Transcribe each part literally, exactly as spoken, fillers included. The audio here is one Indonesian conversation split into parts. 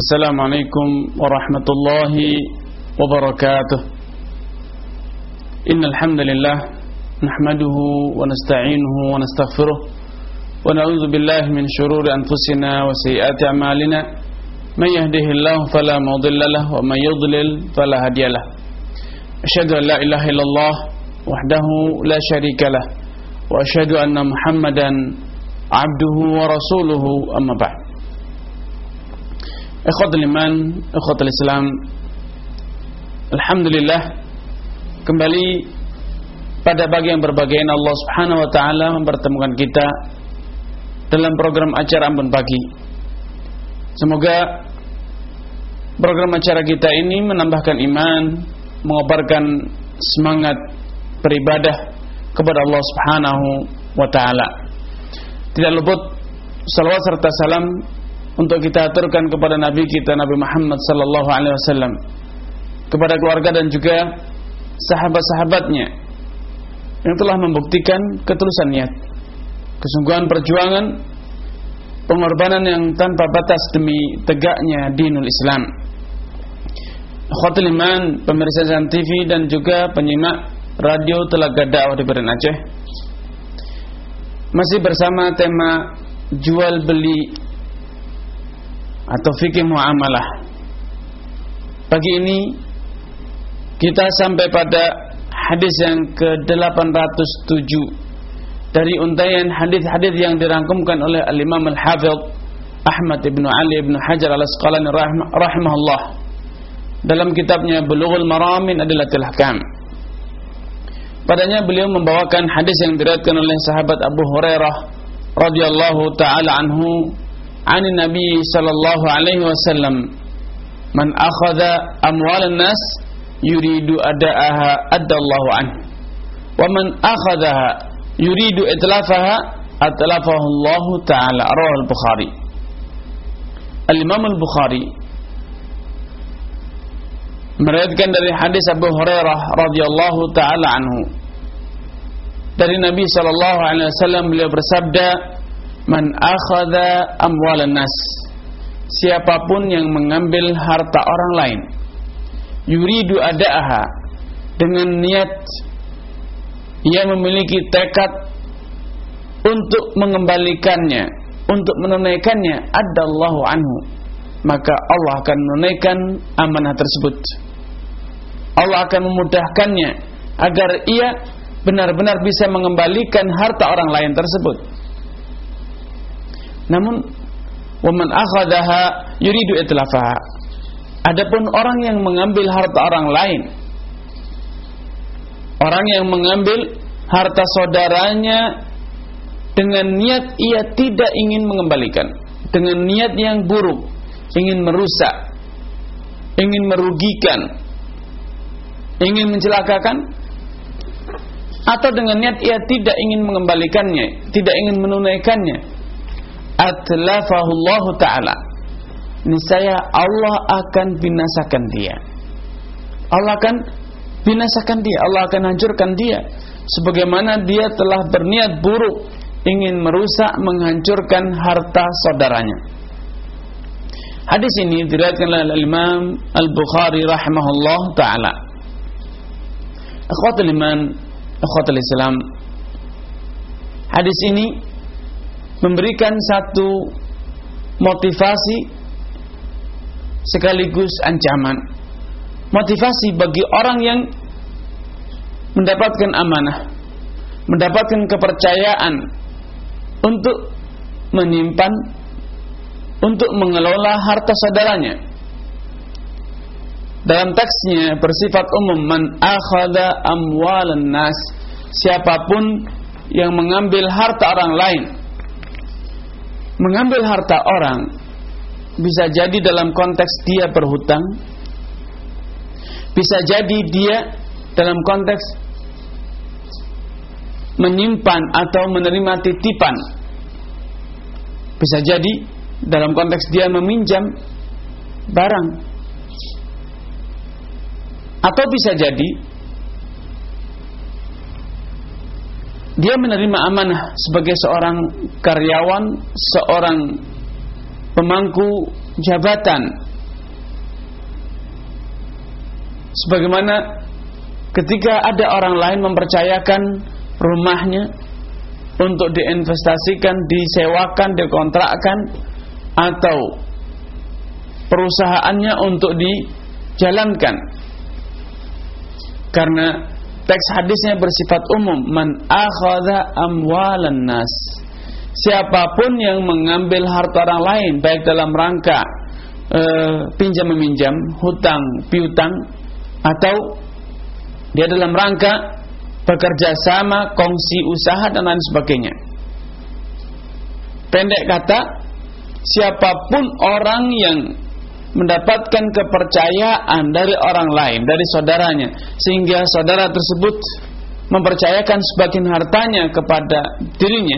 Assalamualaikum warahmatullahi wabarakatuh. Innal hamdalillah nahmaduhu wa nasta'inuhu wa nastaghfiruh wa na'udzu billahi min shururi anfusina wa sayyiati a'malina. May yahdihillahu fala mudilla lahu wa may yudlil fala hadiya lahu. Asyhadu an la ilaha illallah wahdahu la syarika lah wa asyhadu anna Muhammadan abduhu wa rasuluhu, amma ba'd. Ikhwatul iman, ikhwatul Islam, alhamdulillah, kembali pada pagi yang berbahagia Allah Subhanahu wa taala mempertemukan kita dalam program acara Ambon Pagi. Semoga program acara kita ini menambahkan iman, mengobarkan semangat beribadah kepada Allah Subhanahu wa taala. Tidak luput salawat serta salam untuk kita aturkan kepada Nabi kita Nabi Muhammad sallallahu alaihi wasallam, kepada keluarga dan juga sahabat-sahabatnya yang telah membuktikan ketulusan niat, kesungguhan perjuangan, pengorbanan yang tanpa batas demi tegaknya dinul Islam. Akhwatul iman, pemirsa Zan T V dan juga penyimak radio Telaga Dakwah di Beren Aceh, masih bersama tema jual beli atau fikih muamalah. Pagi ini kita sampai pada hadis yang ke delapan ratus tujuh dari untayan hadis-hadis yang dirangkumkan oleh Al-Imam Al-Hafidh Ahmad ibn Ali ibn Hajar Al-Asqalani rahimahullah dalam kitabnya Bulughul Maram min Adillatil Ahkam. Padanya beliau membawakan hadis yang diriwayatkan oleh sahabat Abu Hurairah radhiyallahu taala anhu an Nabi sallallahu alaihi wasallam, man akhadha amwalan nas yuridu ada'aha adallahu anhu wa man akhadhaha yuridu itlafaha atlafahu Allah taala. Rawahu al-Bukhari. Al-Imam al-Bukhari meriwayatkan dari hadis Abu Hurairah radhiyallahu taala anhu dari Nabi sallallahu alaihi wasallam, beliau bersabda, man akhadha amwalan nas, siapapun yang mengambil harta orang lain, yuridu ada'aha, dengan niat ia memiliki tekad untuk mengembalikannya, untuk menunaikannya, adallahu anhu, maka Allah akan menunaikan amanah tersebut. Allah akan memudahkannya agar ia benar-benar bisa mengembalikan harta orang lain tersebut. Namun waman akhadaha yuridu itlafaha, adapun orang yang mengambil harta orang lain, orang yang mengambil harta saudaranya dengan niat ia tidak ingin mengembalikan, dengan niat yang buruk, ingin merusak, ingin merugikan, ingin mencelakakan, atau dengan niat ia tidak ingin mengembalikannya, tidak ingin menunaikannya, atlafahullahu ta'ala, niscaya Allah akan binasakan dia. Allah akan binasakan dia, Allah akan hancurkan dia, sebagaimana dia telah berniat buruk ingin merusak, menghancurkan harta saudaranya. Hadis ini diriwayatkan oleh Imam Al-Bukhari rahimahullah ta'ala. Akhwatul iman, akhwatul Islam, hadis ini memberikan satu motivasi sekaligus ancaman. Motivasi bagi orang yang mendapatkan amanah, mendapatkan kepercayaan untuk menyimpan, untuk mengelola harta saudaranya. Dalam teksnya bersifat umum, man akhadha amwalan nas, siapapun yang mengambil harta orang lain. Mengambil harta orang bisa jadi dalam konteks dia berhutang, bisa jadi dia dalam konteks menyimpan atau menerima titipan, bisa jadi dalam konteks dia meminjam barang, atau bisa jadi dia menerima amanah sebagai seorang karyawan, seorang pemangku jabatan Sebagaimana ketika ada orang lain mempercayakan rumahnya untuk diinvestasikan, disewakan, dikontrakkan, atau perusahaannya untuk dijalankan. Karena teks hadisnya bersifat umum, man akhadha amwalan nas, siapapun yang mengambil harta orang lain baik dalam rangka e, pinjam meminjam, hutang piutang, atau dia dalam rangka bekerja sama, kongsi usaha dan lain sebagainya. Pendek kata, siapapun orang yang mendapatkan kepercayaan dari orang lain, dari saudaranya, sehingga saudara tersebut mempercayakan sebagian hartanya kepada dirinya,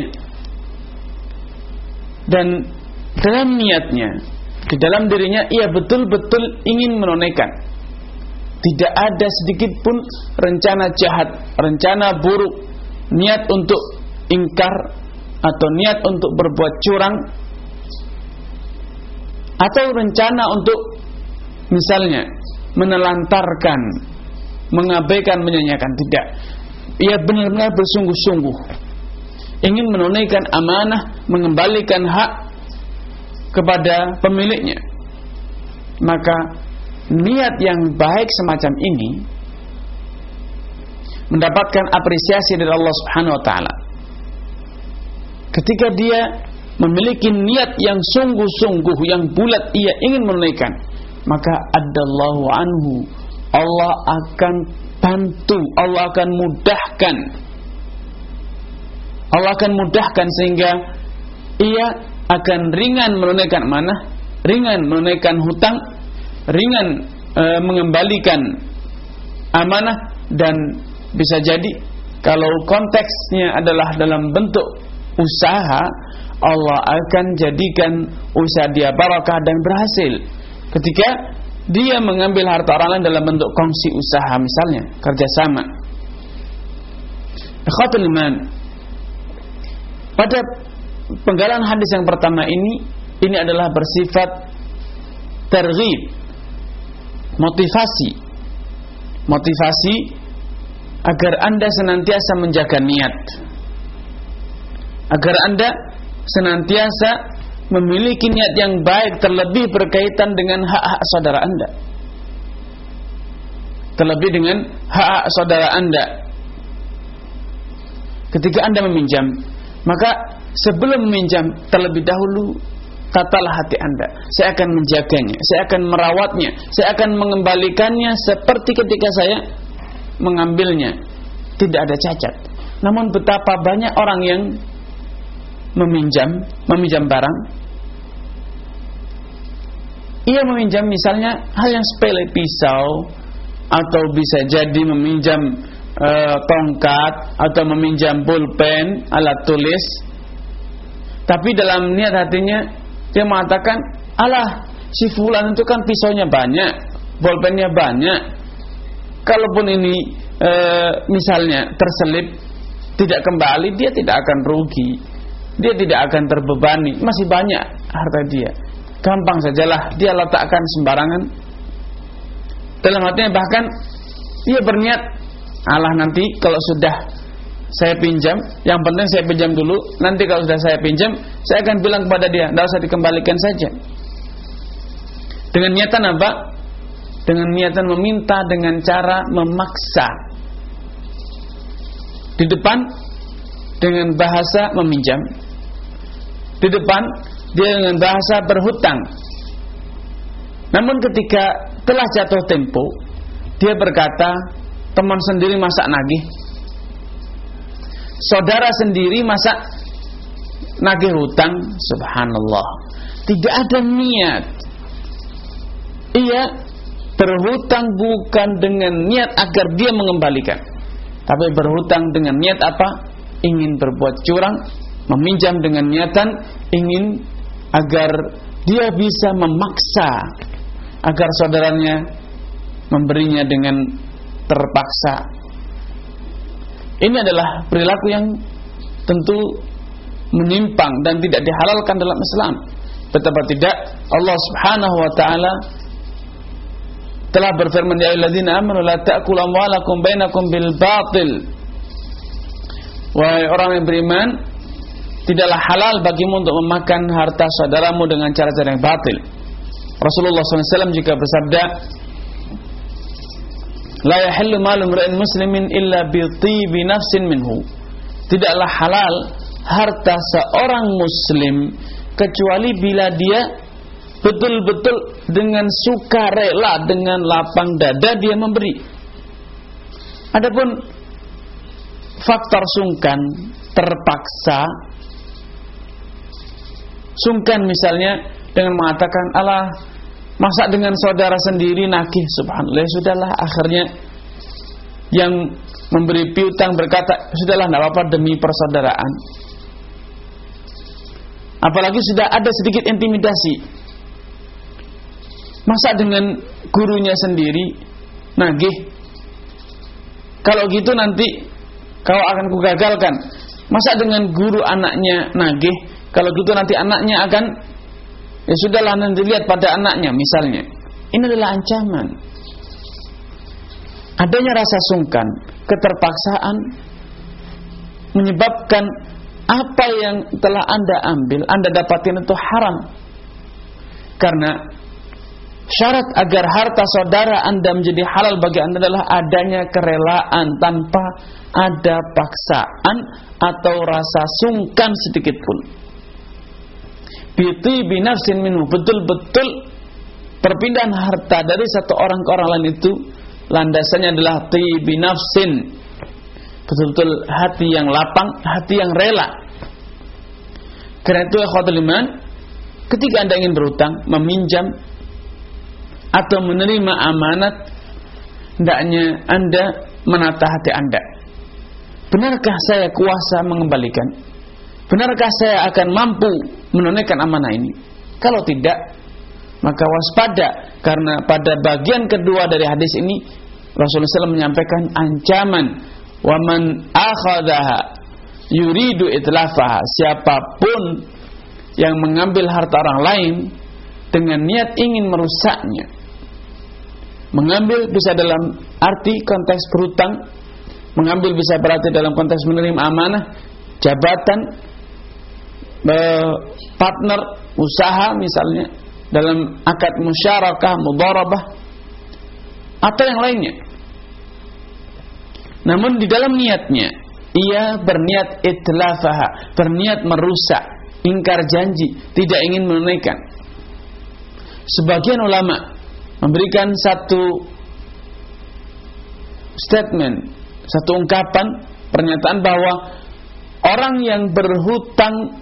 dan dalam niatnya, di dalam dirinya ia betul-betul ingin menunaikan, tidak ada sedikit pun rencana jahat, rencana buruk, niat untuk ingkar atau niat untuk berbuat curang, atau rencana untuk misalnya menelantarkan, mengabaikan, menyanyiakan. Tidak, ia benar-benar bersungguh-sungguh ingin menunaikan amanah, mengembalikan hak kepada pemiliknya. Maka niat yang baik semacam ini mendapatkan apresiasi dari Allah Subhanahu wa taala. Ketika dia memiliki niat yang sungguh-sungguh, yang bulat, ia ingin menunaikan, maka adallahu anhu, Allah akan bantu, Allah akan mudahkan, Allah akan mudahkan sehingga ia akan ringan menunaikan amanah, ringan menunaikan hutang, ringan e, mengembalikan amanah. Dan bisa jadi kalau konteksnya adalah dalam bentuk usaha, Allah akan jadikan usaha dia barakah dan berhasil. Ketika dia mengambil harta orang lain dalam bentuk kongsi usaha, misalnya kerjasama. Ikhwatul iman, pada penggalan hadis yang pertama ini, ini adalah bersifat terghib, motivasi, motivasi agar Anda senantiasa menjaga niat, agar Anda senantiasa memiliki niat yang baik, terlebih berkaitan dengan hak-hak saudara Anda, terlebih dengan hak-hak saudara Anda. Ketika Anda meminjam, maka sebelum meminjam, terlebih dahulu tatalah hati Anda. Saya akan menjaganya, saya akan merawatnya, saya akan mengembalikannya seperti ketika saya mengambilnya, tidak ada cacat. Namun betapa banyak orang yang meminjam, meminjam barang. Ia meminjam misalnya hal yang sepele, pisau, atau bisa jadi meminjam e, tongkat, atau meminjam pulpen, alat tulis. Tapi dalam niat hatinya dia mengatakan, alah, si fulan itu kan pisaunya banyak, pulpennya banyak. Kalaupun ini e, misalnya terselip, tidak kembali, dia tidak akan rugi, dia tidak akan terbebani, masih banyak harta dia, gampang sajalah dia letakkan sembarangan. Dalam hatinya bahkan ia berniat, alah nanti kalau sudah saya pinjam, yang penting saya pinjam dulu, nanti kalau sudah saya pinjam, saya akan bilang kepada dia, tidak usah dikembalikan saja. Dengan niatan apa? Dengan niatan meminta, dengan cara memaksa. Di depan dengan bahasa meminjam, di depan dia dengan bahasa berhutang. Namun ketika telah jatuh tempo, dia berkata, teman sendiri masa nagih, saudara sendiri masa nagih hutang. Subhanallah, tidak ada niat. Ia berhutang bukan dengan niat agar dia mengembalikan, tapi berhutang dengan niat apa? Ingin berbuat curang, meminjam dengan niatan ingin agar dia bisa memaksa agar saudaranya memberinya dengan terpaksa. Ini adalah perilaku yang tentu menyimpang dan tidak dihalalkan dalam Islam. Betapa tidak Allah Subhanahu wa taala telah berfirman, ya ayyuhalladzina amanu la ta'kulu amwalakum bainakum bil batil. Wahai orang yang beriman, tidaklah halal bagimu untuk memakan harta saudaramu dengan cara-cara yang batil. Rasulullah shallallahu alaihi wasallam juga bersabda, la yahillu malu imri'in muslimin illa bi tibi nafsin minhu. Tidaklah halal harta seorang muslim kecuali bila dia betul-betul dengan sukarela, dengan lapang dada dia memberi. Adapun faktor sungkan, terpaksa sungkan misalnya dengan mengatakan, alah, masa dengan saudara sendiri nagih, subhanallah, ya sudahlah. Akhirnya yang memberi piutang berkata, sudahlah, tidak apa-apa demi persaudaraan. Apalagi sudah ada sedikit intimidasi. Masa dengan gurunya sendiri nagih, kalau gitu nanti kau akan kugagalkan. Masa dengan guru anaknya nagih, kalau gitu nanti anaknya akan, ya sudahlah, nanti lihat pada anaknya misalnya. Ini adalah ancaman. Adanya rasa sungkan, keterpaksaan menyebabkan apa yang telah Anda ambil, Anda dapatin itu haram. Karena syarat agar harta saudara Anda menjadi halal bagi Anda adalah adanya kerelaan tanpa ada paksaan atau rasa sungkan sedikit pun. Biti binafsin minhu, betul-betul perpindahan harta dari satu orang ke orang lain itu landasannya adalah tibi nafsin, betul-betul hati yang lapang, hati yang rela. Karena itu ikhwatul iman, ketika Anda ingin berutang, meminjam atau menerima amanat, hendaknya Anda menata hati Anda. Benarkah saya kuasa mengembalikan? Benarkah saya akan mampu menunaikan amanah ini? Kalau tidak, maka waspada, karena pada bagian kedua dari hadis ini Rasulullah shallallahu alaihi wasallam menyampaikan ancaman, wa man akhadhaha yuridu itlafaha, siapapun yang mengambil harta orang lain dengan niat ingin merusaknya. Mengambil bisa dalam arti konteks berhutang, mengambil bisa berarti dalam konteks menerima amanah, jabatan, partner, usaha misalnya, dalam akad musyarakah, mudharabah, atau yang lainnya. Namun di dalam niatnya, ia berniat itlafaha, berniat merusak, ingkar janji, tidak ingin menunaikan. Sebagian ulama memberikan satu statement, satu ungkapan, pernyataan bahwa orang yang berhutang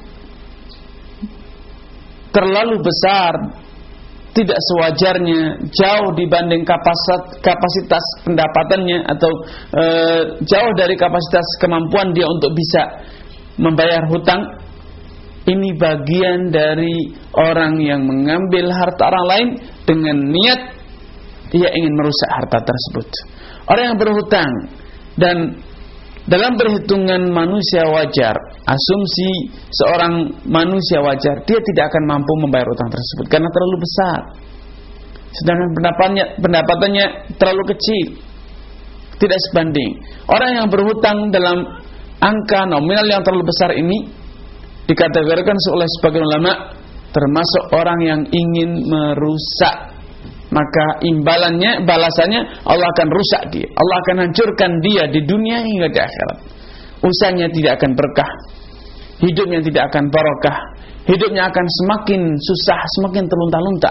terlalu besar, tidak sewajarnya, jauh dibanding kapasitas, kapasitas pendapatannya, atau e, jauh dari kapasitas kemampuan dia untuk bisa membayar hutang. Ini bagian dari orang yang mengambil harta orang lain dengan niat dia ingin merusak harta tersebut. Orang yang berhutang dan dalam perhitungan manusia wajar, asumsi seorang manusia wajar, dia tidak akan mampu membayar utang tersebut karena terlalu besar. Sedangkan pendapatannya, pendapatannya terlalu kecil, tidak sebanding. Orang yang berhutang dalam angka nominal yang terlalu besar ini dikategorikan oleh sebagian ulama termasuk orang yang ingin merusak. Maka imbalannya, balasannya, Allah akan rusak dia, Allah akan hancurkan dia di dunia hingga di akhirat. Usahanya tidak akan berkah, hidupnya tidak akan barokah, hidupnya akan semakin susah, semakin terlunta-lunta.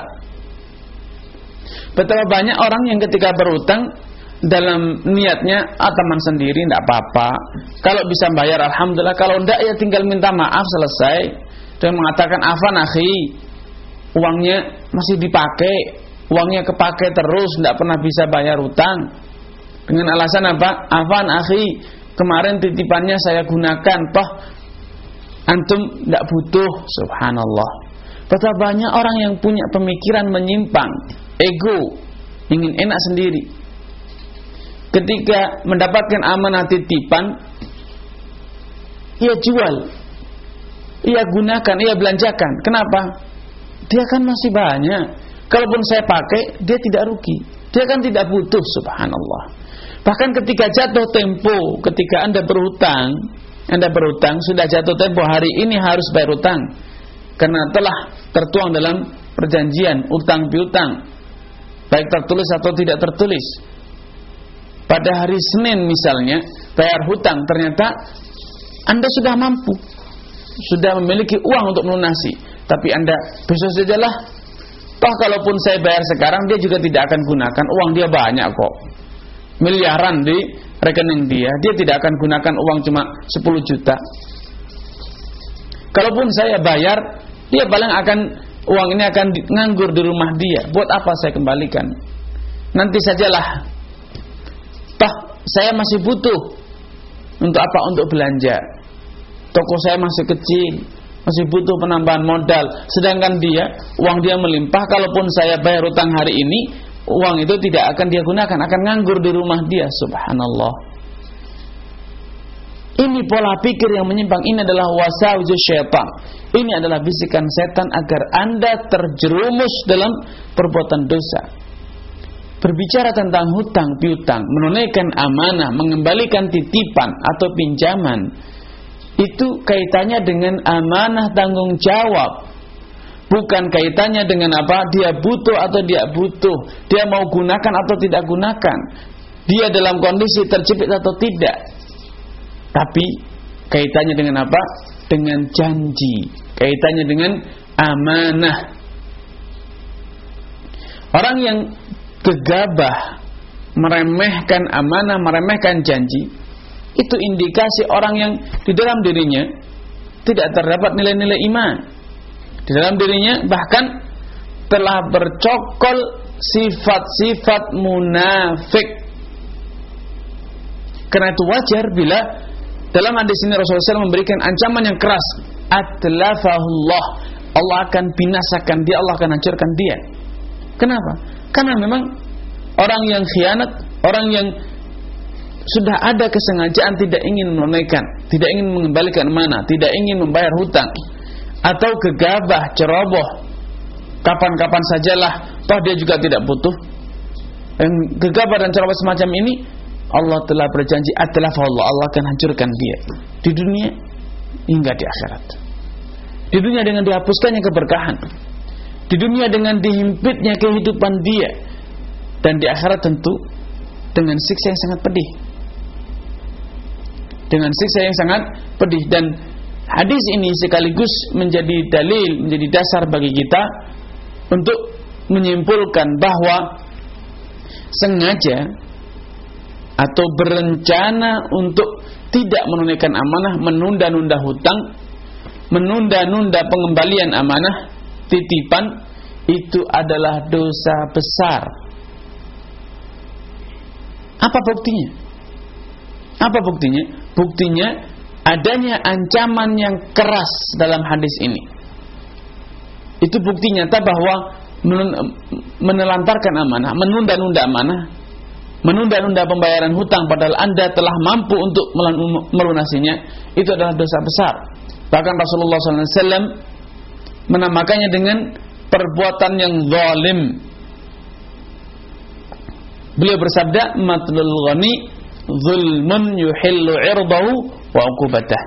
Betapa banyak orang yang ketika berutang dalam niatnya, ah teman sendiri tidak apa-apa, kalau bisa bayar alhamdulillah, kalau tidak ya tinggal minta maaf selesai. Dan mengatakan afan akhi, uangnya masih dipakai, uangnya kepake terus, tidak pernah bisa bayar utang. Dengan alasan apa? Afan akhi, kemarin titipannya saya gunakan, toh antum tidak butuh. Subhanallah. Betapa banyak orang yang punya pemikiran menyimpang, ego, ingin enak sendiri. Ketika mendapatkan amanah titipan, ia jual, ia gunakan, ia belanjakan. Kenapa? Dia kan masih banyak. Kalaupun saya pakai, dia tidak rugi. Dia kan tidak butuh, subhanallah. Bahkan ketika jatuh tempo, ketika Anda berhutang, Anda berhutang, sudah jatuh tempo, hari ini harus bayar hutang, karena telah tertuang dalam perjanjian utang piutang, baik tertulis atau tidak tertulis. Pada hari Senin misalnya, bayar hutang, ternyata Anda sudah mampu, sudah memiliki uang untuk melunasi, tapi Anda besok sajalah, toh kalaupun saya bayar sekarang, dia juga tidak akan gunakan, uang dia banyak kok, miliaran di rekening dia, dia tidak akan gunakan uang cuma sepuluh juta. Kalaupun saya bayar, dia paling akan, uang ini akan nganggur di rumah dia. Buat apa saya kembalikan? Nanti sajalah, toh saya masih butuh. Untuk apa? Untuk belanja. Toko saya masih kecil, masih butuh penambahan modal. Sedangkan dia, uang dia melimpah. Kalaupun saya bayar utang hari ini, uang itu tidak akan dia gunakan, akan nganggur di rumah dia. Subhanallah. Ini pola pikir yang menyimpang. Ini adalah wasawiju syaitan. Ini adalah bisikan setan agar Anda terjerumus dalam perbuatan dosa. Berbicara tentang hutang piutang, menunaikan amanah, mengembalikan titipan atau pinjaman, itu kaitannya dengan amanah tanggung jawab. Bukan kaitannya dengan apa, dia butuh atau dia butuh, dia mau gunakan atau tidak gunakan, dia dalam kondisi terjepit atau tidak. Tapi kaitannya dengan apa? Dengan janji, kaitannya dengan amanah. Orang yang gegabah meremehkan amanah, meremehkan janji, itu indikasi orang yang di dalam dirinya tidak terdapat nilai-nilai iman. Di dalam dirinya bahkan telah bercokol sifat-sifat munafik. Karena itu wajar bila dalam hadis ini Rasulullah shallallahu alaihi wasallam memberikan ancaman yang keras. Atlafahullah, Allah akan binasakan dia, Allah akan hancurkan dia. Kenapa? Karena memang orang yang khianat, orang yang sudah ada kesengajaan tidak ingin menunaikan, tidak ingin mengembalikan mana, tidak ingin membayar hutang, atau gegabah, ceroboh, kapan-kapan sajalah, toh dia juga tidak butuh. Yang gegabah dan ceroboh semacam ini, Allah telah berjanji, atlafahullah, Allah akan hancurkan dia di dunia hingga di akhirat. Di dunia dengan dihapuskannya keberkahan, di dunia dengan dihimpitnya kehidupan dia, dan di akhirat tentu dengan siksa yang sangat pedih. Dengan siksa yang sangat pedih. Dan hadis ini sekaligus menjadi dalil, menjadi dasar bagi kita untuk menyimpulkan bahwa sengaja atau berencana untuk tidak menunaikan amanah, menunda-nunda hutang, menunda-nunda pengembalian amanah, titipan, itu adalah dosa besar. Apa buktinya? Apa buktinya? Buktinya adanya ancaman yang keras dalam hadis ini. Itu bukti nyata bahwa menelantarkan amanah, menunda-nunda amanah, menunda-nunda pembayaran hutang padahal Anda telah mampu untuk melunasinya, itu adalah dosa besar. Bahkan Rasulullah shallallahu alaihi wasallam menamakannya dengan perbuatan yang zalim. Beliau bersabda, matlul ghani zulmun yuhillu irdahu wa uqubatah.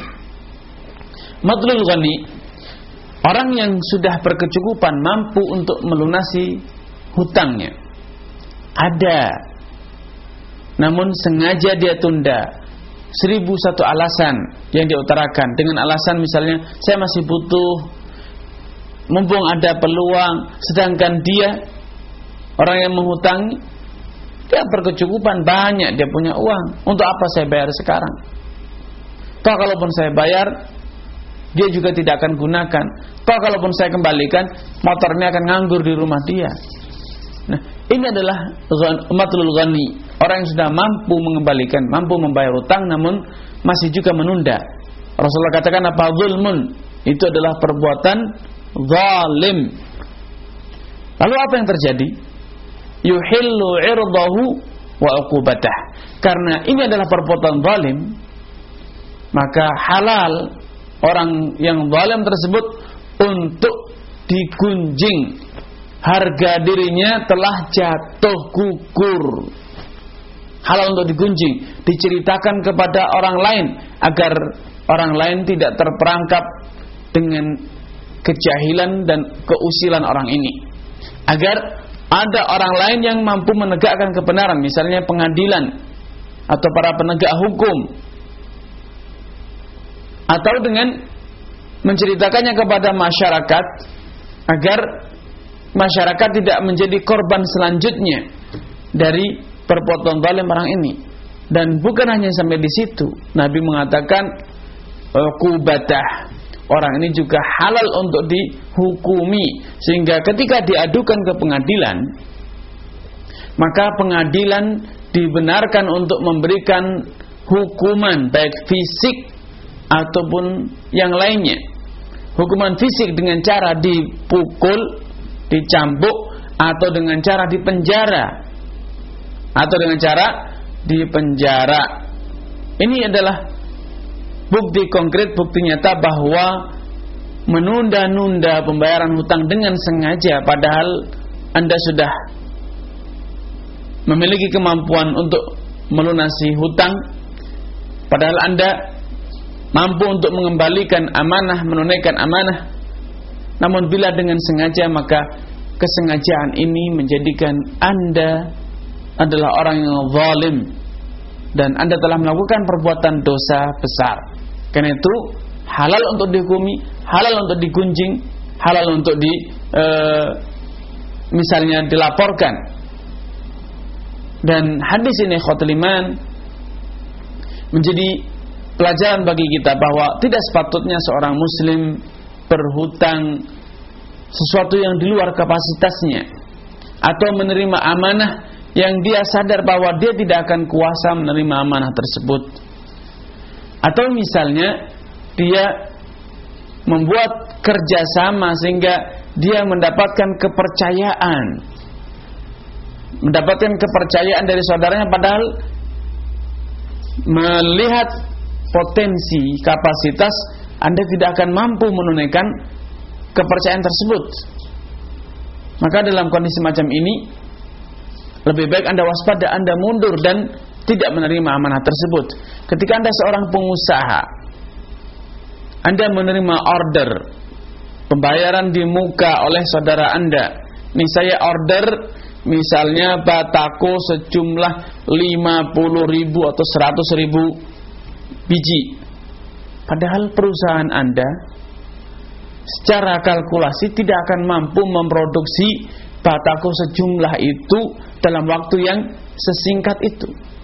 Matlul ghani, orang yang sudah berkecukupan mampu untuk melunasi hutangnya, ada, namun sengaja dia tunda. Seribu satu alasan yang dia utarakan, dengan alasan misalnya saya masih butuh, mumpung ada peluang, sedangkan dia orang yang menghutangi, dia berkecukupan banyak, dia punya uang, untuk apa saya bayar sekarang? Toh kalaupun saya bayar, dia juga tidak akan gunakan. Toh kalaupun saya kembalikan, motornya akan nganggur di rumah dia. Nah, ini adalah matlul ghani, orang yang sudah mampu mengembalikan, mampu membayar hutang, namun masih juga menunda. Rasulullah katakan apa? Zulmun, itu adalah perbuatan zalim. Lalu apa yang terjadi? Yuhillu irdahu wa uqubatah. Karena ini adalah perbuatan zalim, maka halal orang yang zalim tersebut untuk digunjing, harga dirinya telah jatuh gugur. Halal untuk digunjing, diceritakan kepada orang lain agar orang lain tidak terperangkap dengan kejahilan dan keusilan orang ini. Agar ada orang lain yang mampu menegakkan kebenaran, misalnya pengadilan atau para penegak hukum, atau dengan menceritakannya kepada masyarakat agar masyarakat tidak menjadi korban selanjutnya dari perbuatan zalim orang ini. Dan bukan hanya sampai di situ, Nabi mengatakan uqubatah, orang ini juga halal untuk dihukumi, sehingga ketika diadukan ke pengadilan, maka pengadilan dibenarkan untuk memberikan hukuman baik fisik ataupun yang lainnya. Hukuman fisik dengan cara dipukul, dicambuk, atau dengan cara dipenjara, atau dengan cara dipenjara. Ini adalah bukti konkret, bukti nyata bahwa menunda-nunda pembayaran hutang dengan sengaja, padahal Anda sudah memiliki kemampuan untuk melunasi hutang, padahal Anda mampu untuk mengembalikan amanah, menunaikan amanah, namun bila dengan sengaja, maka kesengajaan ini menjadikan Anda adalah orang yang zalim dan Anda telah melakukan perbuatan dosa besar. Karena itu halal untuk dihukumi, halal untuk digunjing, halal untuk di e, misalnya dilaporkan. Dan hadis ini ikhwatul iman menjadi pelajaran bagi kita bahwa tidak sepatutnya seorang muslim berhutang sesuatu yang di luar kapasitasnya, atau menerima amanah yang dia sadar bahwa dia tidak akan kuasa menerima amanah tersebut. Atau misalnya dia membuat kerjasama sehingga dia mendapatkan kepercayaan, mendapatkan kepercayaan dari saudaranya, padahal melihat potensi, kapasitas, Anda tidak akan mampu menunaikan kepercayaan tersebut. Maka dalam kondisi macam ini lebih baik Anda waspada, Anda mundur dan tidak menerima amanah tersebut. Ketika Anda seorang pengusaha, Anda menerima order pembayaran di muka oleh saudara Anda. Nih, saya order misalnya batako sejumlah lima puluh ribu atau seratus ribu biji. Padahal perusahaan Anda secara kalkulasi tidak akan mampu memproduksi batako sejumlah itu dalam waktu yang sesingkat itu.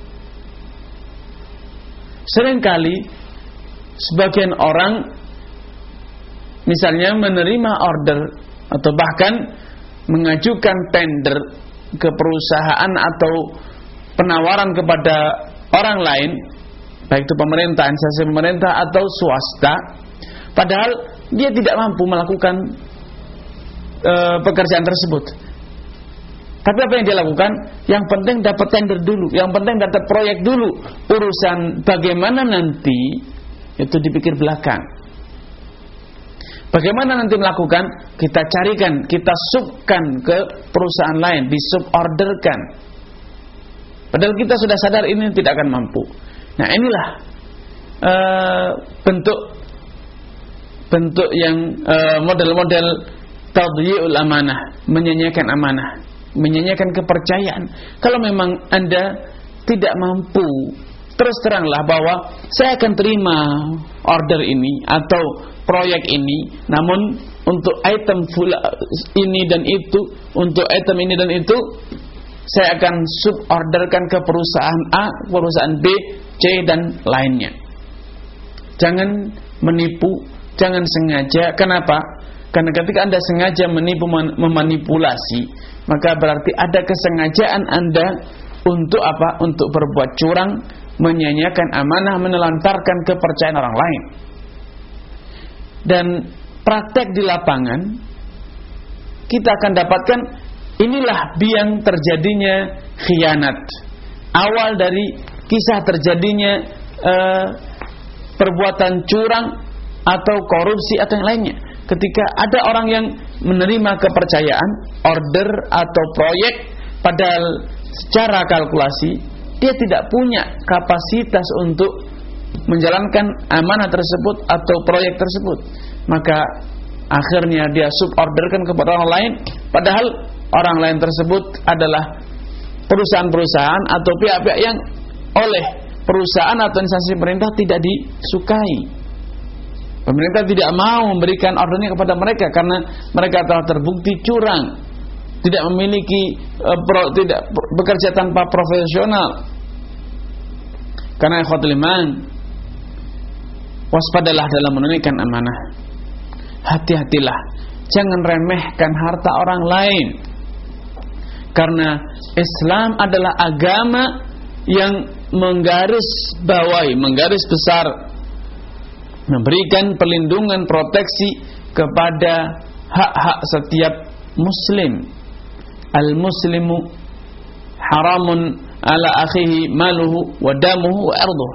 Seringkali sebagian orang misalnya menerima order atau bahkan mengajukan tender ke perusahaan atau penawaran kepada orang lain, baik itu pemerintah, instansi pemerintah atau swasta, padahal dia tidak mampu melakukan e, pekerjaan tersebut. Tapi apa yang dia lakukan? Yang penting dapat tender dulu, yang penting dapat proyek dulu. Urusan bagaimana nanti itu dipikir belakang. Bagaimana nanti melakukan? Kita carikan, kita subkan ke perusahaan lain, disuborderkan. Padahal kita sudah sadar ini tidak akan mampu. Nah, inilah uh, bentuk bentuk yang uh, model-model tadyi'ul amanah, menyanyiakan amanah, menyanyiakan kepercayaan. Kalau memang Anda tidak mampu, terus teranglah bahwa saya akan terima order ini atau proyek ini, namun untuk item ini dan itu, untuk item ini dan itu, saya akan suborderkan ke perusahaan A, perusahaan B, C dan lainnya. Jangan menipu, jangan sengaja. Kenapa? Karena ketika Anda sengaja menipu, memanipulasi, maka berarti ada kesengajaan Anda untuk apa? Untuk berbuat curang, menyanyiakan amanah, menelantarkan kepercayaan orang lain. Dan praktek di lapangan kita akan dapatkan inilah biang terjadinya khianat. Awal dari kisah terjadinya uh, perbuatan curang atau korupsi atau yang lainnya. Ketika ada orang yang menerima kepercayaan, order atau proyek, padahal secara kalkulasi dia tidak punya kapasitas untuk menjalankan amanah tersebut atau proyek tersebut. Maka akhirnya dia suborderkan kepada orang lain, padahal orang lain tersebut adalah perusahaan-perusahaan atau pihak-pihak yang oleh perusahaan atau instansi pemerintah tidak disukai. Pemerintah tidak mau memberikan ordernya kepada mereka karena mereka telah terbukti curang, tidak memiliki uh, pro, tidak bekerja tanpa profesional. Karena ikhwatul iman, waspadalah dalam menunaikan amanah. Hati-hatilah, jangan remehkan harta orang lain. Karena Islam adalah agama yang menggaris bawahi, menggaris besar, memberikan perlindungan, proteksi kepada hak-hak setiap muslim. Al-muslimu haramun ala akhihi maluhu wa damuhu wa arduh.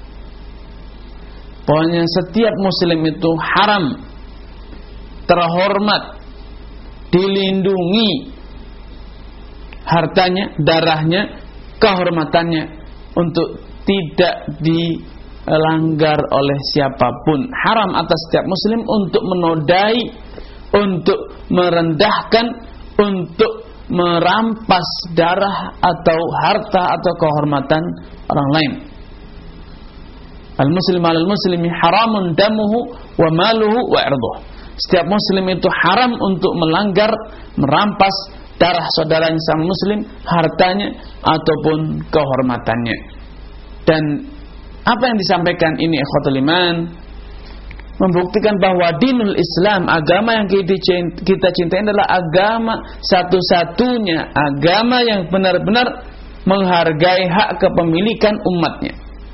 Pokoknya setiap muslim itu haram, terhormat, dilindungi hartanya, darahnya, kehormatannya untuk tidak dilanggar oleh siapapun. Haram atas setiap muslim untuk menodai, untuk merendahkan, untuk merampas darah atau harta atau kehormatan orang lain. Al-muslim alal muslimi haramun damuhu wa maluhu wa irduh. Setiap muslim itu haram untuk melanggar, merampas darah saudaranya sama muslim, hartanya ataupun kehormatannya. Dan apa yang disampaikan ini ikhwatul iman membuktikan bahwa dinul Islam, agama yang kita cintai adalah agama satu-satunya agama yang benar-benar menghargai hak kepemilikan umatnya.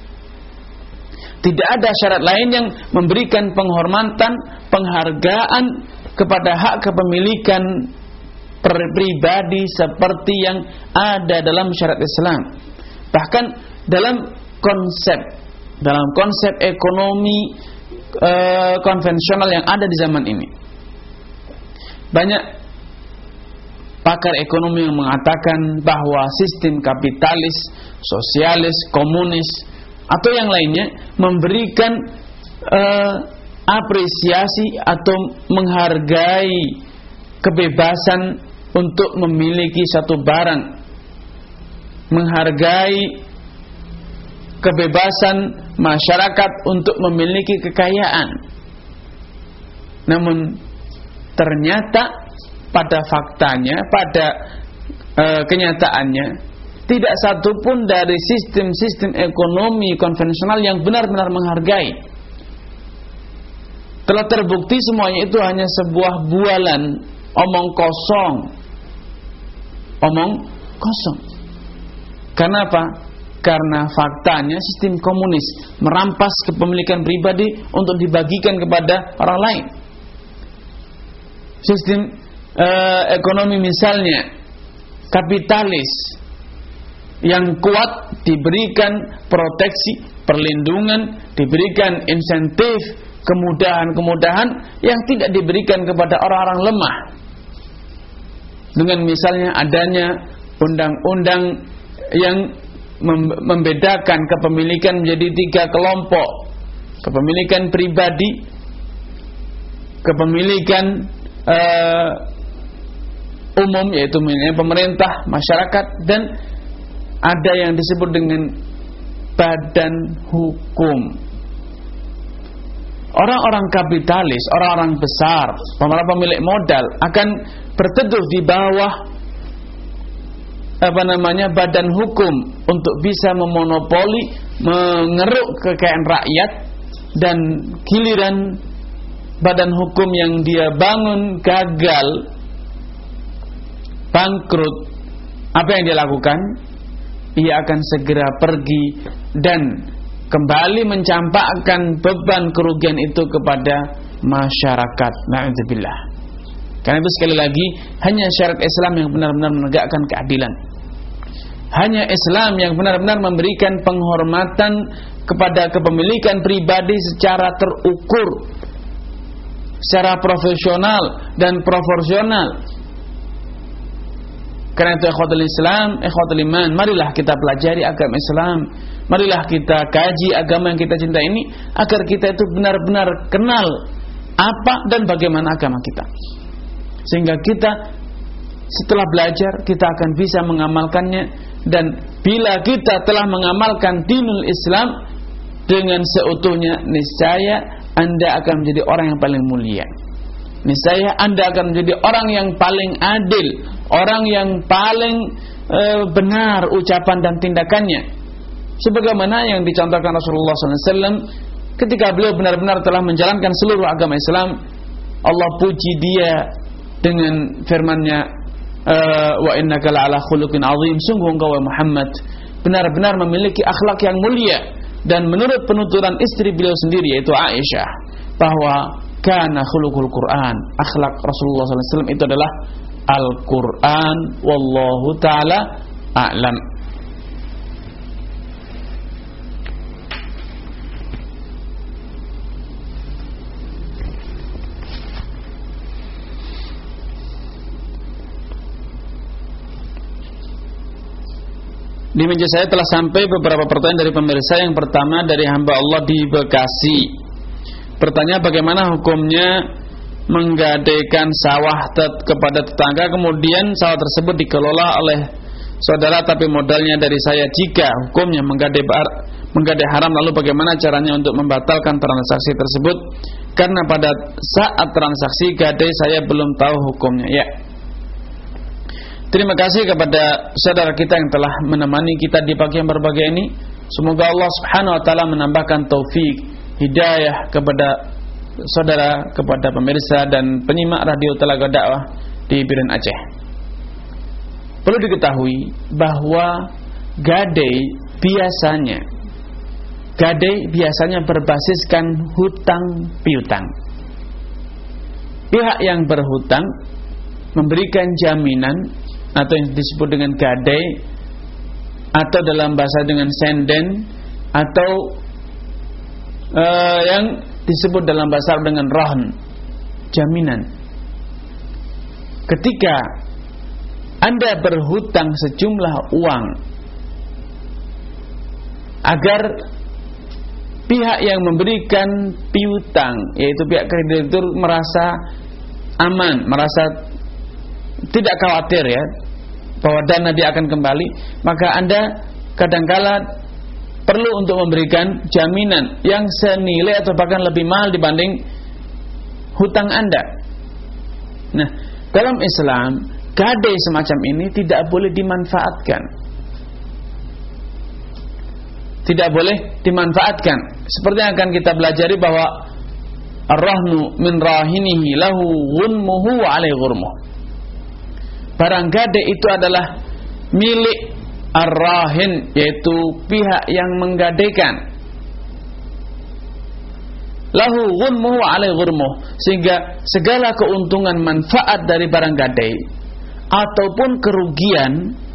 Tidak ada syarat lain yang memberikan penghormatan, penghargaan kepada hak kepemilikan pribadi seperti yang ada dalam syariat Islam. Bahkan dalam konsep dalam konsep ekonomi e, konvensional yang ada di zaman ini, banyak pakar ekonomi yang mengatakan bahwa sistem kapitalis, sosialis, komunis atau yang lainnya memberikan e, apresiasi atau menghargai kebebasan untuk memiliki satu barang, menghargai kebebasan masyarakat untuk memiliki kekayaan. Namun ternyata pada faktanya, pada e, kenyataannya, tidak satupun dari sistem-sistem ekonomi konvensional yang benar-benar menghargai. Telah terbukti semuanya itu hanya sebuah bualan, omong kosong. Omong kosong. Karena apa? Karena faktanya sistem komunis merampas kepemilikan pribadi untuk dibagikan kepada orang lain. Sistem eh, ekonomi misalnya kapitalis yang kuat diberikan proteksi, perlindungan, diberikan insentif, kemudahan-kemudahan yang tidak diberikan kepada orang-orang lemah. Dengan misalnya adanya undang-undang yang membedakan kepemilikan menjadi tiga kelompok: kepemilikan pribadi, kepemilikan uh, umum yaitu milik pemerintah, masyarakat, dan ada yang disebut dengan badan hukum. Orang-orang kapitalis, orang-orang besar, para pemilik modal akan berteduh di bawah apa namanya badan hukum untuk bisa memonopoli, mengeruk kekayaan rakyat, dan giliran badan hukum yang dia bangun gagal, bangkrut, apa yang dia lakukan? Ia akan segera pergi dan kembali mencampakkan beban kerugian itu kepada masyarakat. Na'udzubillah. Karena itu sekali lagi, hanya syariat Islam yang benar-benar menegakkan keadilan. Hanya Islam yang benar-benar memberikan penghormatan kepada kepemilikan pribadi secara terukur, secara profesional dan proporsional. Karena itu ikhwatul Islam, ikhwatul iman, marilah kita pelajari agama Islam, marilah kita kaji agama yang kita cintai ini, agar kita itu benar-benar kenal apa dan bagaimana agama kita, sehingga kita setelah belajar kita akan bisa mengamalkannya. Dan bila kita telah mengamalkan dinul Islam dengan seutuhnya, niscaya Anda akan menjadi orang yang paling mulia. Niscaya Anda akan menjadi orang yang paling adil, orang yang paling e, benar ucapan dan tindakannya, sebagaimana yang dicontohkan Rasulullah shallallahu alaihi wasallam ketika beliau benar-benar telah menjalankan seluruh agama Islam. Allah puji dia dengan firman-Nya, e, wa innaka la'ala khuluqin azim, sungguh engkau Muhammad benar-benar memiliki akhlak yang mulia. Dan menurut penuturan istri beliau sendiri, yaitu Aisyah, bahwa kana khuluqul Quran, akhlak Rasulullah shallallahu alaihi wasallam itu adalah Al-Quran. Wallahu ta'ala a'lam. Di meja saya telah sampai beberapa pertanyaan dari pemirsa. Yang pertama dari hamba Allah di Bekasi. Pertanyaan, bagaimana hukumnya menggadaikan sawah tet kepada tetangga, kemudian sawah tersebut dikelola oleh saudara tapi modalnya dari saya. Jika hukumnya menggadai menggadai haram, lalu bagaimana caranya untuk membatalkan transaksi tersebut? Karena pada saat transaksi gadai saya belum tahu hukumnya. Ya. Terima kasih kepada saudara kita yang telah menemani kita di pagi yang berbahagia ini. Semoga Allah Subhanahu wa taala menambahkan taufik, hidayah kepada saudara, kepada pemirsa dan penyimak radio Telaga Dakwah di Biren Aceh. Perlu diketahui bahwa gadai biasanya gadai biasanya berbasiskan hutang piutang. Pihak yang berhutang memberikan jaminan atau yang disebut dengan gadai, atau dalam bahasa dengan senden, atau uh, yang disebut dalam bahasa dengan rahn, jaminan. Ketika Anda berhutang sejumlah uang agar pihak yang memberikan piutang, yaitu pihak kreditur, merasa aman, merasa tidak khawatir ya bahwa dana dia akan kembali, maka Anda kadangkala perlu untuk memberikan jaminan yang senilai atau bahkan lebih mahal dibanding hutang Anda. Nah, dalam Islam gadai semacam ini tidak boleh dimanfaatkan. Tidak boleh dimanfaatkan. Seperti yang akan kita pelajari bahwa ar-rahnu min rahinihi lahu ghunmuhu wa alaihi ghurmuh. Barang gadai itu adalah milik ar-rahin, yaitu pihak yang menggadaikan. Lahu ghunmuhu wa alaihi ghurmuh, sehingga segala keuntungan manfaat dari barang gadai ataupun kerugian,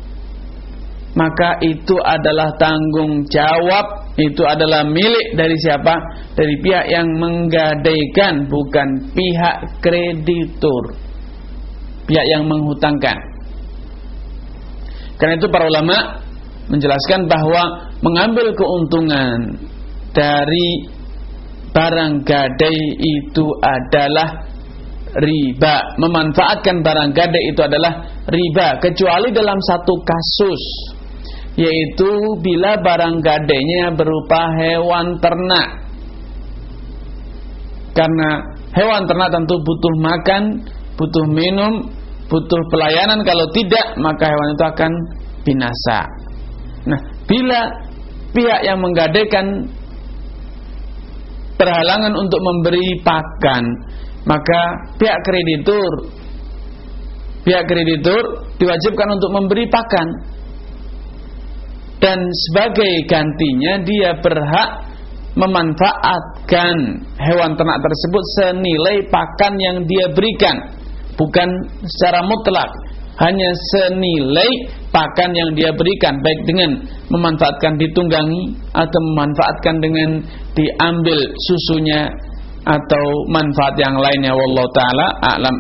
maka itu adalah tanggung jawab, itu adalah milik dari siapa? Dari pihak yang menggadaikan, bukan pihak kreditur, pihak yang menghutangkan. Karena itu para ulama menjelaskan bahwa mengambil keuntungan dari barang gadai itu adalah riba. Memanfaatkan barang gadai itu adalah riba, kecuali dalam satu kasus, yaitu bila barang gadainya berupa hewan ternak. Karena hewan ternak tentu butuh makan, butuh minum, butuh pelayanan. Kalau tidak, maka hewan itu akan binasa. Nah, bila pihak yang menggadaikan berhalangan untuk memberi pakan, maka pihak kreditur pihak kreditur diwajibkan untuk memberi pakan, dan sebagai gantinya dia berhak memanfaatkan hewan ternak tersebut senilai pakan yang dia berikan, bukan secara mutlak, hanya senilai pakan yang dia berikan, baik dengan memanfaatkan ditunggangi atau memanfaatkan dengan diambil susunya atau manfaat yang lainnya, wallahu taala a'lam.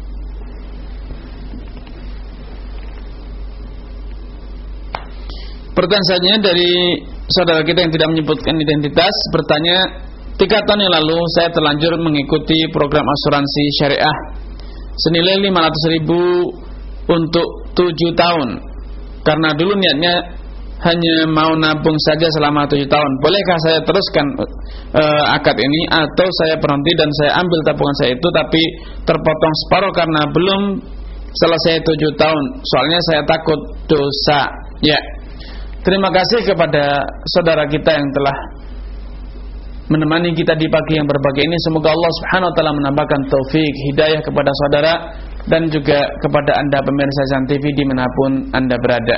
Pertanyaan selanjutnya dari saudara kita yang tidak menyebutkan identitas, bertanya, tiga tahun yang lalu saya terlanjur mengikuti program asuransi syariah senilai lima ratus ribu untuk tujuh tahun. Karena dulu niatnya hanya mau nabung saja selama tujuh tahun. Bolehkah saya teruskan uh, akad ini, atau saya berhenti dan saya ambil tabungan saya itu tapi terpotong separuh karena belum selesai tujuh tahun? Soalnya saya takut dosa. Ya, terima kasih kepada saudara kita yang telah menemani kita di pagi yang berbahagia ini. Semoga Allah Subhanahu wa taala menambahkan taufik hidayah kepada saudara dan juga kepada Anda pemirsa Zan T V dimanapun Anda berada.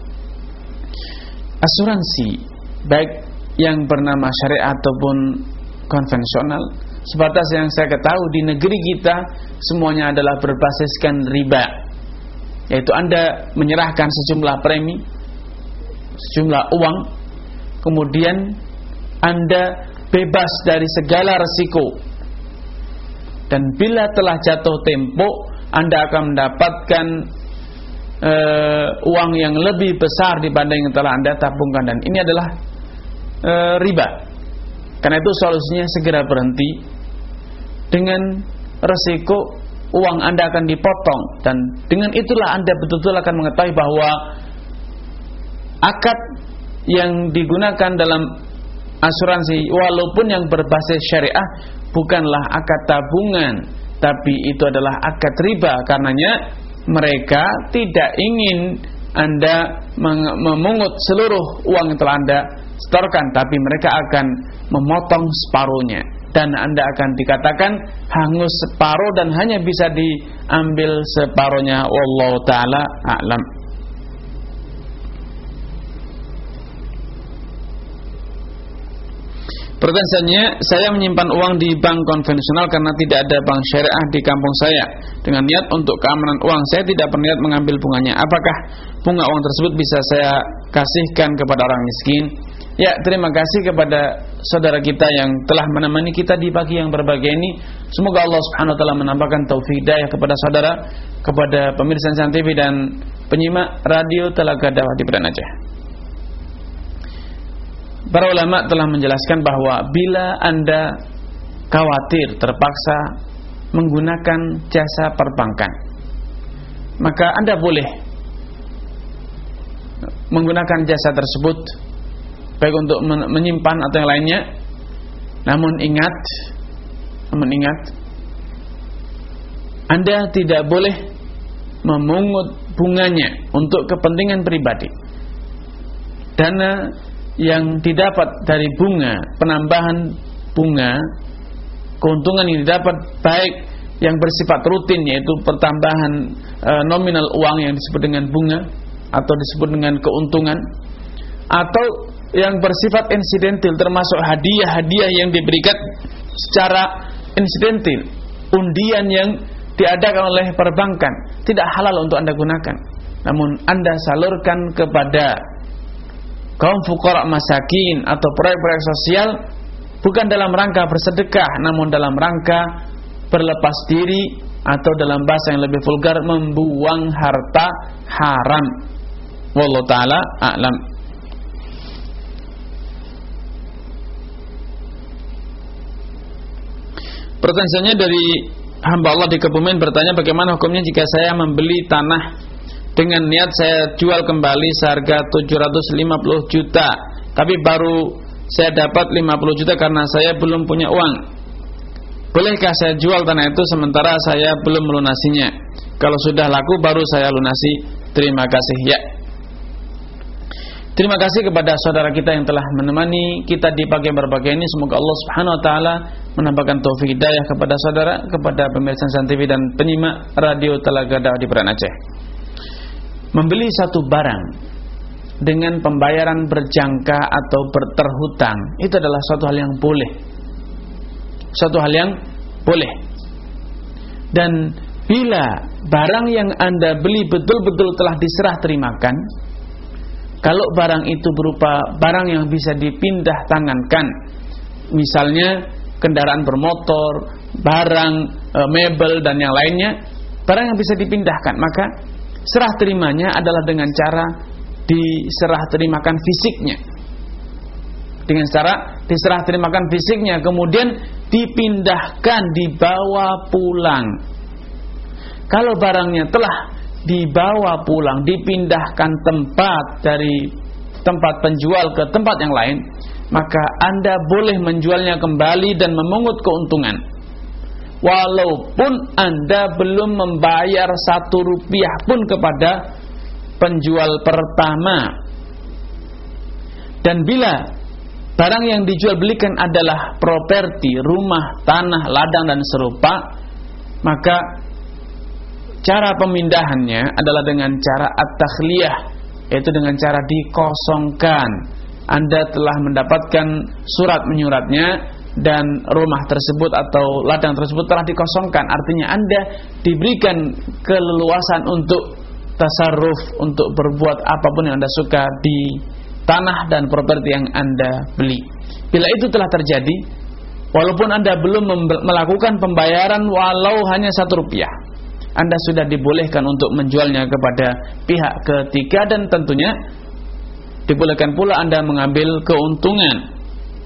Asuransi baik yang bernama syariah ataupun konvensional, sebatas yang saya ketahui di negeri kita semuanya adalah berbasiskan riba, yaitu Anda menyerahkan sejumlah premi, sejumlah uang, kemudian Anda bebas dari segala resiko, dan bila telah jatuh tempo Anda akan mendapatkan uh, uang yang lebih besar dibanding yang telah Anda tabungkan, dan ini adalah uh, riba. Karena itu solusinya segera berhenti. Dengan resiko uang Anda akan dipotong, dan dengan itulah Anda betul-betul akan mengetahui bahwa akad yang digunakan dalam asuransi walaupun yang berbasis syariah bukanlah akad tabungan, tapi itu adalah akad riba. Karenanya mereka tidak ingin Anda memungut seluruh uang yang telah Anda setorkan, tapi mereka akan memotong separuhnya, dan Anda akan dikatakan hangus separuh dan hanya bisa diambil separuhnya. Wallahu taala a'lam. Pertanyaannya, saya menyimpan uang di bank konvensional karena tidak ada bank syariah di kampung saya. Dengan niat untuk keamanan uang, saya tidak berniat mengambil bunganya. Apakah bunga uang tersebut bisa saya kasihkan kepada orang miskin? Ya, terima kasih kepada saudara kita yang telah menemani kita di pagi yang berbahagia ini. Semoga Allah Subhanahu wa taala menambahkan taufik hidayah kepada saudara, kepada pemirsa Zan T V dan penyimak radio Telaga Dakwah di Medan Aceh. Para ulama telah menjelaskan bahwa bila Anda khawatir terpaksa menggunakan jasa perbankan, maka Anda boleh menggunakan jasa tersebut baik untuk menyimpan atau yang lainnya. Namun ingat, namun ingat, Anda tidak boleh memungut bunganya untuk kepentingan pribadi. Dana yang didapat dari bunga, penambahan bunga, keuntungan yang didapat baik yang bersifat rutin, yaitu pertambahan e, nominal uang yang disebut dengan bunga atau disebut dengan keuntungan, atau yang bersifat insidental termasuk hadiah-hadiah yang diberikan secara insidental, undian yang diadakan oleh perbankan, tidak halal untuk Anda gunakan. Namun Anda salurkan kepada kaum fuqara masakin atau proyek-proyek sosial, bukan dalam rangka bersedekah, namun dalam rangka berlepas diri, atau dalam bahasa yang lebih vulgar, membuang harta haram. Wallahu ta'ala a'lam. Pertanyaannya dari hamba Allah di Kebumen bertanya, bagaimana hukumnya jika saya membeli tanah dengan niat saya jual kembali seharga tujuh ratus lima puluh juta, tapi baru saya dapat lima puluh juta karena saya belum punya uang. Bolehkah saya jual tanah itu sementara saya belum melunasinya? Kalau sudah laku baru saya lunasi. Terima kasih. Ya, terima kasih kepada saudara kita yang telah menemani kita di pagi berbagai ini. Semoga Allah Subhanahu wa taala menambahkan taufik hidayah kepada saudara, kepada pemirsa Zan T V dan penyimak radio Telaga Dakwah di Medan Aceh. Membeli satu barang dengan pembayaran berjangka atau berterhutang, itu adalah suatu hal yang boleh. Suatu hal yang boleh. Dan bila barang yang Anda beli betul-betul telah diserah terimakan, kalau barang itu berupa barang yang bisa dipindah tangankan, misalnya kendaraan bermotor, barang, e, mebel dan yang lainnya, barang yang bisa dipindahkan, maka serah terimanya adalah dengan cara diserah terimakan fisiknya. Dengan cara diserah terimakan fisiknya, kemudian dipindahkan, dibawa pulang. Kalau barangnya telah dibawa pulang, dipindahkan tempat dari tempat penjual ke tempat yang lain, maka Anda boleh menjualnya kembali dan memungut keuntungan, walaupun Anda belum membayar satu rupiah pun kepada penjual pertama. Dan bila barang yang dijual belikan adalah properti, rumah, tanah, ladang dan serupa, maka cara pemindahannya adalah dengan cara at-takhliyah, yaitu dengan cara dikosongkan. Anda telah mendapatkan surat menyuratnya dan rumah tersebut atau ladang tersebut telah dikosongkan. Artinya Anda diberikan keleluasan untuk tasarruf, untuk berbuat apapun yang Anda suka di tanah dan properti yang Anda beli. Bila itu telah terjadi, walaupun Anda belum melakukan pembayaran walau hanya satu rupiah, Anda sudah dibolehkan untuk menjualnya kepada pihak ketiga, dan tentunya dibolehkan pula Anda mengambil keuntungan.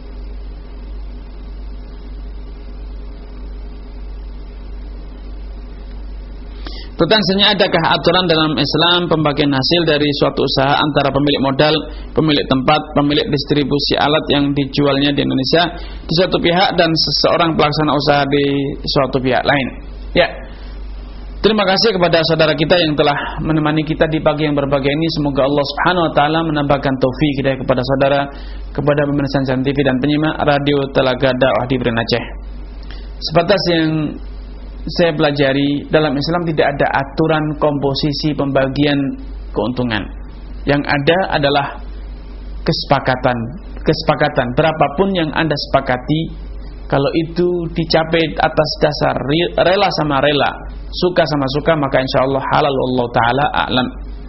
Pertanyaannya, adakah aturan dalam Islam pembagian hasil dari suatu usaha antara pemilik modal, pemilik tempat, pemilik distribusi alat yang dijualnya di Indonesia di suatu pihak dan seseorang pelaksana usaha di suatu pihak lain? Ya, terima kasih kepada saudara kita yang telah menemani kita di pagi yang berbahagia ini. Semoga Allah Subhanahu wa taala menambahkan taufik hidayah kepada saudara, kepada pemirsa San T V dan penyimak Radio Telaga Dakwah di Biren Aceh. Sebatas yang saya pelajari, dalam Islam tidak ada aturan komposisi pembagian keuntungan. Yang ada adalah kesepakatan. Kesepakatan berapapun yang Anda sepakati, kalau itu dicapai atas dasar rela sama rela, suka sama suka, maka insya Allah halal. Allah Ta'ala a'lam.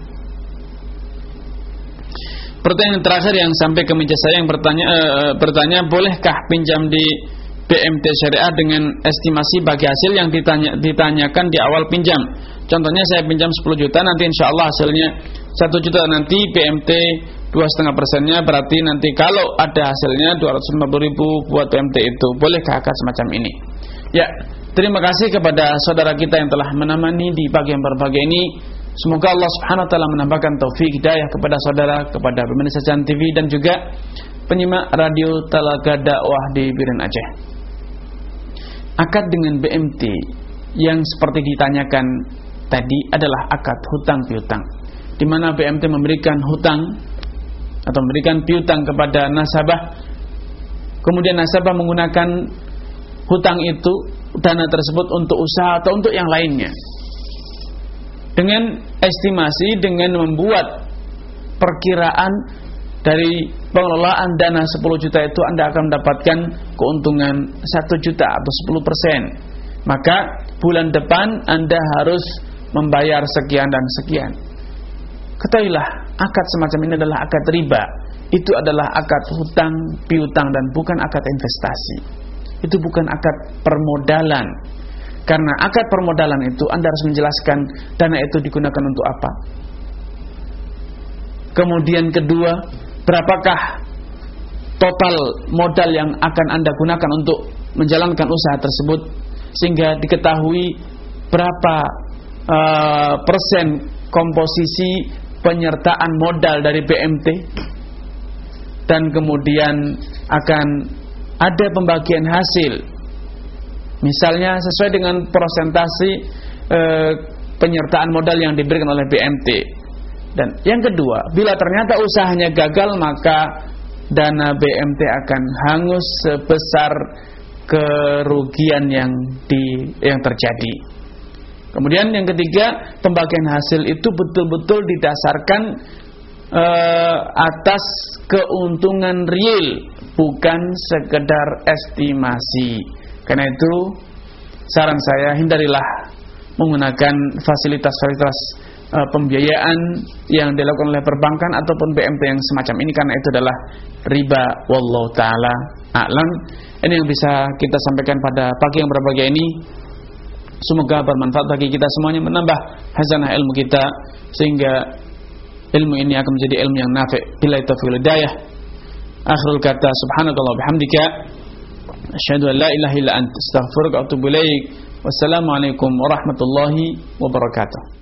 Pertanyaan terakhir yang sampai ke meja saya yang bertanya, eh, bertanya bolehkah pinjam di B M T Syariah dengan estimasi bagi hasil yang ditanya, ditanyakan di awal pinjam? Contohnya saya pinjam sepuluh juta, nanti insya Allah hasilnya satu juta, nanti B M T dua koma lima persennya, berarti nanti kalau ada hasilnya dua ratus lima puluh ribu buat B M T itu. Bolehkah akad semacam ini? Ya, terima kasih kepada saudara kita yang telah menemani di pagi yang berbahagia ini. Semoga Allah Subhanahu wa taala menambahkan taufik hidayah kepada saudara, kepada pemirsa San T V dan juga penyimak Radio Telaga Dakwah di Biren Aceh. Akad dengan B M T yang seperti ditanyakan tadi adalah akad hutang piutang, di mana B M T memberikan hutang atau memberikan piutang kepada nasabah, kemudian nasabah menggunakan hutang itu, dana tersebut untuk usaha atau untuk yang lainnya. Dengan estimasi, dengan membuat perkiraan dari pengelolaan dana sepuluh juta itu, Anda akan mendapatkan keuntungan satu juta atau sepuluh persen. Maka bulan depan Anda harus membayar sekian dan sekian. Ketahuilah, akad semacam ini adalah akad riba. Itu adalah akad hutang piutang dan bukan akad investasi. Itu bukan akad permodalan. Karena akad permodalan itu Anda harus menjelaskan dana itu digunakan untuk apa. Kemudian kedua, berapakah total modal yang akan Anda gunakan untuk menjalankan usaha tersebut, sehingga diketahui berapa uh, persen komposisi penyertaan modal dari B M T, dan kemudian akan ada pembagian hasil, misalnya sesuai dengan persentase uh, penyertaan modal yang diberikan oleh B M T. Dan yang kedua, bila ternyata usahanya gagal, maka dana B M T akan hangus sebesar kerugian yang di yang terjadi. Kemudian yang ketiga, pembagian hasil itu betul-betul didasarkan eh, atas keuntungan real, bukan sekedar estimasi. Karena itu saran saya, hindarilah menggunakan fasilitas-fasilitas uh, pembiayaan yang dilakukan oleh perbankan ataupun B M T yang semacam ini, karena itu adalah riba. Wallahu taala a'lam. Ini yang bisa kita sampaikan pada pagi yang berbahagia ini. Semoga bermanfaat bagi kita semuanya, menambah hasanah ilmu kita, sehingga ilmu ini akan menjadi ilmu yang nafi'. Billahi taufiq wal hidayah. Akhirul kata, subhanakallah bihamdika, asyhadu an la ilaha illa anta, astaghfiruka wa atubu ilaik. Wassalamualaikum warahmatullahi wabarakatuh.